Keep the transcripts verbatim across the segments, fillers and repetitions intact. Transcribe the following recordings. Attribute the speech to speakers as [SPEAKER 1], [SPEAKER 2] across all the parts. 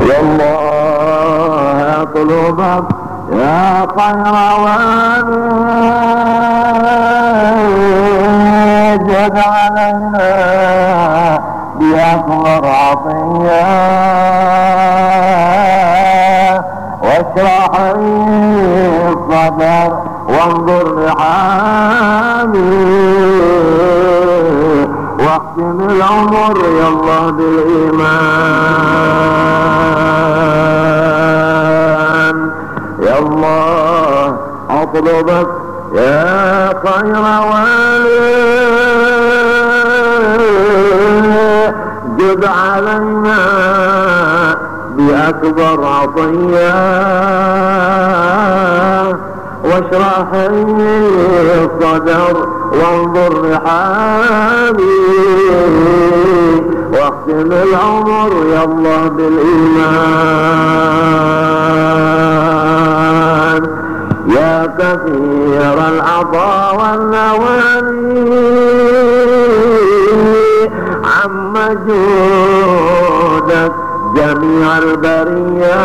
[SPEAKER 1] يا الله اطلبك يا خير والي جد علينا بأكبر عطية واشرح لي الصدر وانظر لحالي واختم العمر يا الله بالإيمان. يا الله اطلبك يا خير والي جد علينا بأكبر عطية واشرح لي الصدر وانظر لحالي واختم العمر يا الله بالإيمان. يا كثير العطاء والنوالي عم جودك جميع البرية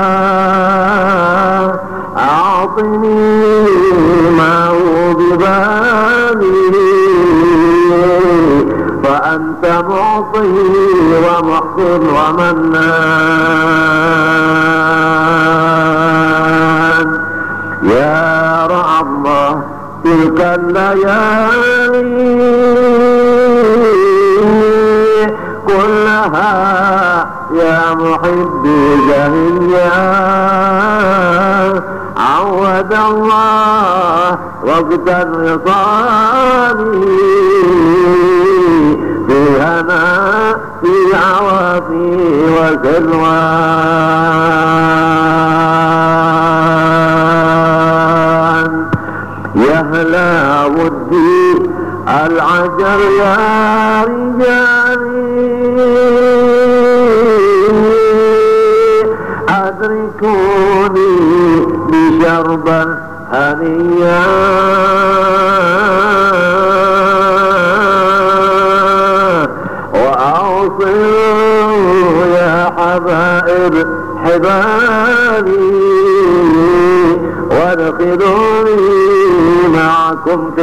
[SPEAKER 1] أعطني ما هو ببالي فأنت معطي ومحسن ومنان. يا رعى الله تلك الليالي كلها يا محبي جهيا عود الله وقت الرصاد في هنا في عوافي وسلوان. يا هلا ودي العجر يا رجالي أدركوني بشربا هنيا وأوصلوا يا حبائب حبالي وادخلوني معكم في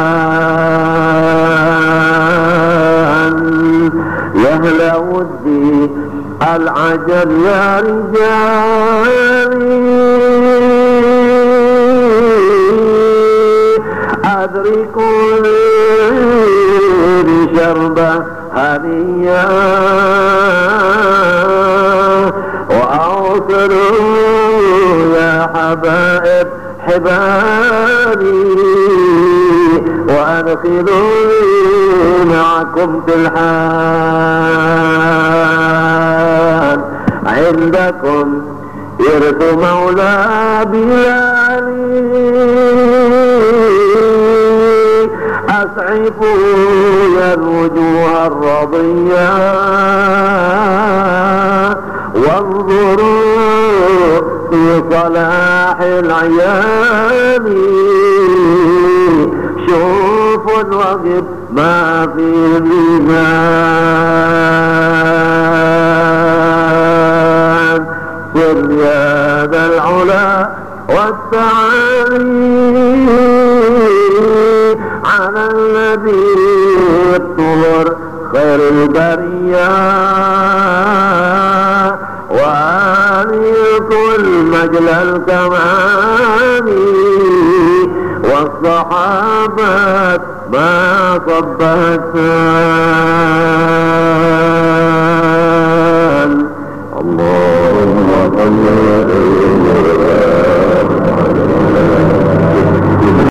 [SPEAKER 1] الحال. يا هلا ودي العجل يا رجالي أدركوني بشربة هنية وأوصلوا يا حبائب حبالي وأدخلوني معكم في الحال. عندكم إرث مولى بلالي أسعفوا يا الوجوه الرضية وانظروا في صلاح العيال شوفوا الوقت ما في الميزان. سر يا ذا العلا والتعالي على الذي الطهر خير البرية وآلي كل مجل الكمال والصحابة ما صبتان. اللهم صل وسلم